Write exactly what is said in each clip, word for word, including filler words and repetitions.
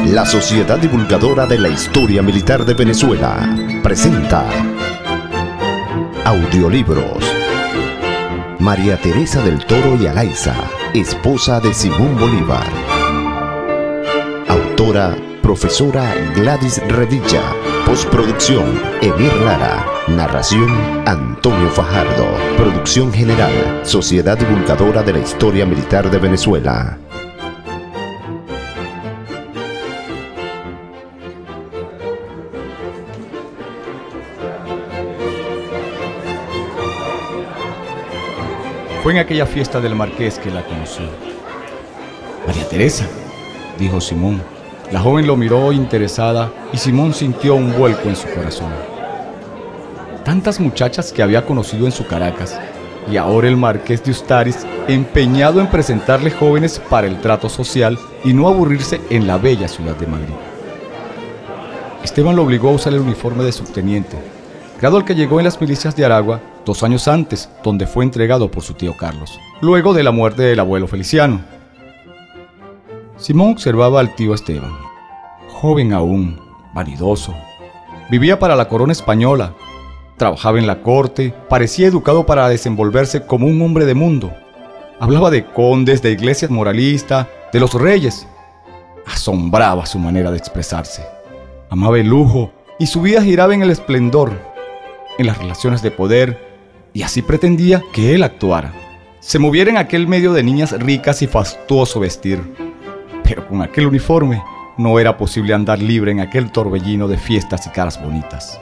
La Sociedad Divulgadora de la Historia Militar de Venezuela presenta Audiolibros. María Teresa del Toro y Alaiza, esposa de Simón Bolívar. Autora, profesora Gladys Revilla. Postproducción, Emir Lara. Narración, Antonio Fajardo. Producción general, Sociedad Divulgadora de la Historia Militar de Venezuela. Fue en aquella fiesta del Marqués que la conocí. «María Teresa», dijo Simón. La joven lo miró interesada y Simón sintió un vuelco en su corazón. Tantas muchachas que había conocido en su Caracas, y ahora el Marqués de Ustaris empeñado en presentarle jóvenes para el trato social y no aburrirse en la bella ciudad de Madrid. Esteban lo obligó a usar el uniforme de subteniente, grado al que llegó en las milicias de Aragua dos años antes, donde fue entregado por su tío Carlos, luego de la muerte del abuelo Feliciano. Simón observaba al tío Esteban, joven aún, vanidoso. Vivía para la corona española, trabajaba en la corte, parecía educado para desenvolverse como un hombre de mundo. Hablaba de condes, de iglesias moralistas, de los reyes. Asombraba su manera de expresarse. Amaba el lujo y su vida giraba en el esplendor, en las relaciones de poder, y así pretendía que él actuara. Se moviera en aquel medio de niñas ricas y fastuoso vestir. Pero con aquel uniforme no era posible andar libre en aquel torbellino de fiestas y caras bonitas.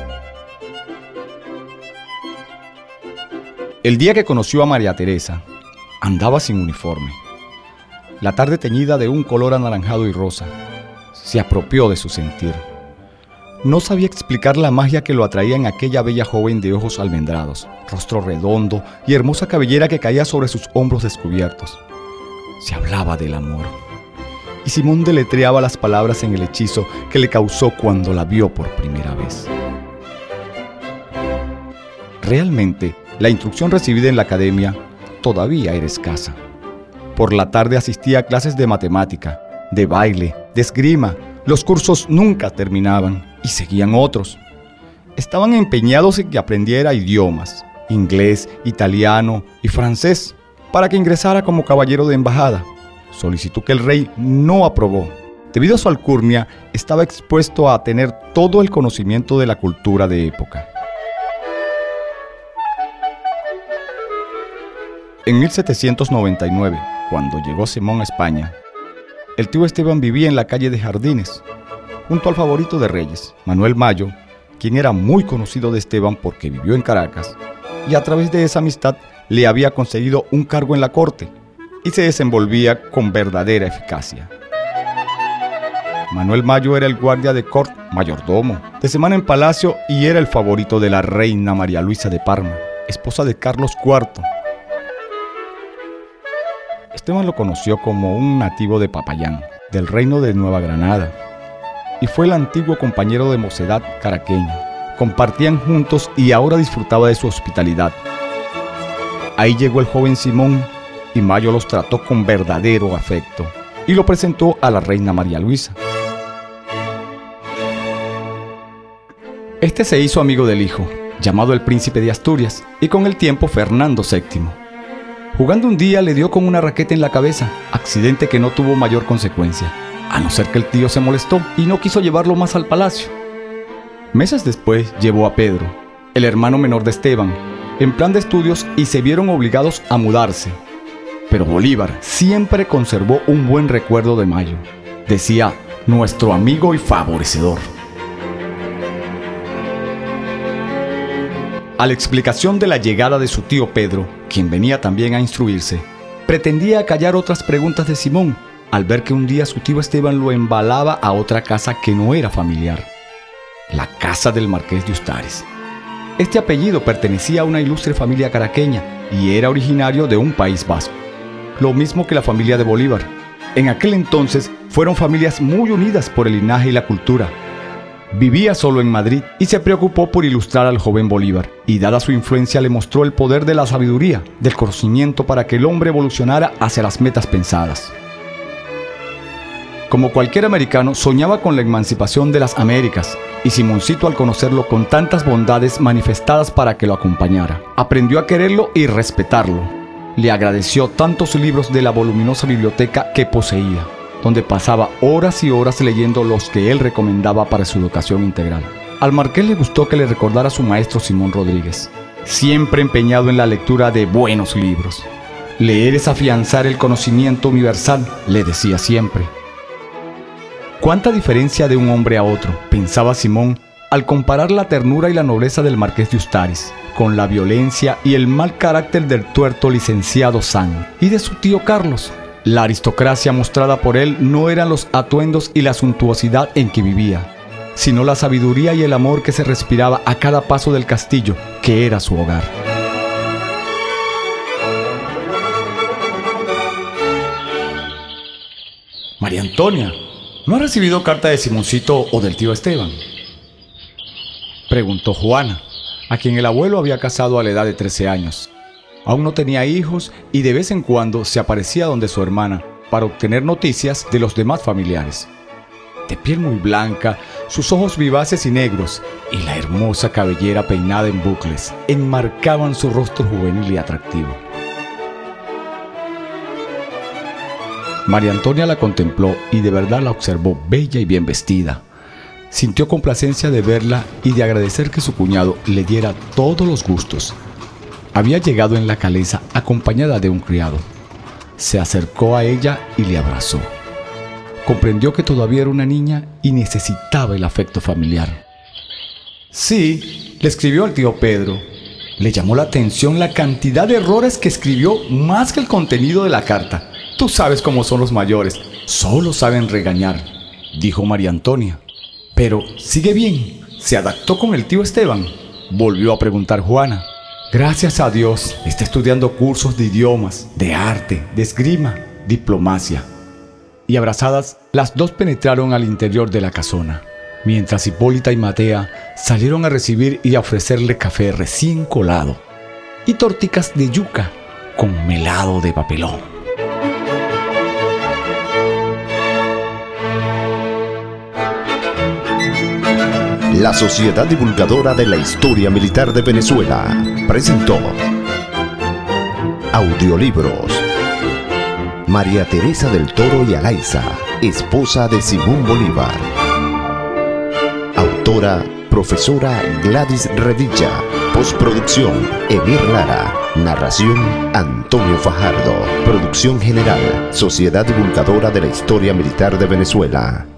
El día que conoció a María Teresa, andaba sin uniforme. La tarde teñida de un color anaranjado y rosa, se apropió de su sentir. No sabía explicar la magia que lo atraía en aquella bella joven de ojos almendrados, rostro redondo y hermosa cabellera que caía sobre sus hombros descubiertos. Se hablaba del amor, y Simón deletreaba las palabras en el hechizo que le causó cuando la vio por primera vez. Realmente, la instrucción recibida en la academia todavía era escasa. Por la tarde asistía a clases de matemática, de baile, de esgrima. Los cursos nunca terminaban y seguían otros. Estaban empeñados en que aprendiera idiomas, inglés, italiano y francés, para que ingresara como caballero de embajada, solicitud que el rey no aprobó. Debido a su alcurnia, estaba expuesto a tener todo el conocimiento de la cultura de época. En mil setecientos noventa y nueve, cuando llegó Simón a España, el tío Esteban vivía en la calle de Jardines, junto al favorito de Reyes, Manuel Mayo, quien era muy conocido de Esteban porque vivió en Caracas, y a través de esa amistad le había conseguido un cargo en la corte, y se desenvolvía con verdadera eficacia. Manuel Mayo era el guardia de corte, mayordomo, de semana en palacio, y era el favorito de la reina María Luisa de Parma, esposa de Carlos cuarto. Esteban lo conoció como un nativo de Papayán, del reino de Nueva Granada, y fue el antiguo compañero de mocedad caraqueña. Compartían juntos y ahora disfrutaba de su hospitalidad. Ahí llegó el joven Simón y Mayo los trató con verdadero afecto y lo presentó a la reina María Luisa. Este se hizo amigo del hijo, llamado el príncipe de Asturias, y con el tiempo Fernando séptimo. Jugando un día le dio con una raqueta en la cabeza, accidente que no tuvo mayor consecuencia, a no ser que el tío se molestó y no quiso llevarlo más al palacio. Meses después llevó a Pedro, el hermano menor de Esteban, en plan de estudios y se vieron obligados a mudarse. Pero Bolívar siempre conservó un buen recuerdo de Mayo. Decía, nuestro amigo y favorecedor. A la explicación de la llegada de su tío Pedro, quien venía también a instruirse, pretendía acallar otras preguntas de Simón, al ver que un día su tío Esteban lo embalaba a otra casa que no era familiar, la casa del Marqués de Ustaris. Este apellido pertenecía a una ilustre familia caraqueña y era originario de un país vasco, lo mismo que la familia de Bolívar. En aquel entonces fueron familias muy unidas por el linaje y la cultura. Vivía solo en Madrid y se preocupó por ilustrar al joven Bolívar, y dada su influencia le mostró el poder de la sabiduría, del conocimiento para que el hombre evolucionara hacia las metas pensadas. Como cualquier americano, soñaba con la emancipación de las Américas, y Simoncito, al conocerlo con tantas bondades manifestadas para que lo acompañara, aprendió a quererlo y respetarlo. Le agradeció tantos libros de la voluminosa biblioteca que poseía, donde pasaba horas y horas leyendo los que él recomendaba para su educación integral. Al marqués le gustó que le recordara a su maestro Simón Rodríguez, siempre empeñado en la lectura de buenos libros. Leer es afianzar el conocimiento universal, le decía siempre. ¿Cuánta diferencia de un hombre a otro?, pensaba Simón al comparar la ternura y la nobleza del marqués de Ustaris con la violencia y el mal carácter del tuerto licenciado San y de su tío Carlos. La aristocracia mostrada por él no eran los atuendos y la suntuosidad en que vivía, sino la sabiduría y el amor que se respiraba a cada paso del castillo, que era su hogar. María Antonia, ¿no ha recibido carta de Simoncito o del tío Esteban?, preguntó Juana, a quien el abuelo había casado a la edad de trece años. Aún no tenía hijos y de vez en cuando se aparecía donde su hermana para obtener noticias de los demás familiares. De piel muy blanca, sus ojos vivaces y negros y la hermosa cabellera peinada en bucles enmarcaban su rostro juvenil y atractivo. María Antonia la contempló y de verdad la observó bella y bien vestida. Sintió complacencia de verla y de agradecer que su cuñado le diera todos los gustos. Había llegado en la calesa acompañada de un criado. Se acercó a ella y le abrazó. Comprendió que todavía era una niña y necesitaba el afecto familiar. Sí, le escribió al tío Pedro. Le llamó la atención la cantidad de errores que escribió, más que el contenido de la carta. Tú sabes cómo son los mayores, solo saben regañar, dijo María Antonia. Pero sigue bien, ¿se adaptó con el tío Esteban?, volvió a preguntar Juana. Gracias a Dios, está estudiando cursos de idiomas, de arte, de esgrima, diplomacia. Y abrazadas, las dos penetraron al interior de la casona, mientras Hipólita y Matea salieron a recibir y a ofrecerle café recién colado y torticas de yuca con melado de papelón. La Sociedad Divulgadora de la Historia Militar de Venezuela presentó audiolibros. María Teresa del Toro y Alaiza, esposa de Simón Bolívar. Autora, profesora Gladys Revilla. Postproducción, Emir Lara. Narración, Antonio Fajardo. Producción general, Sociedad Divulgadora de la Historia Militar de Venezuela.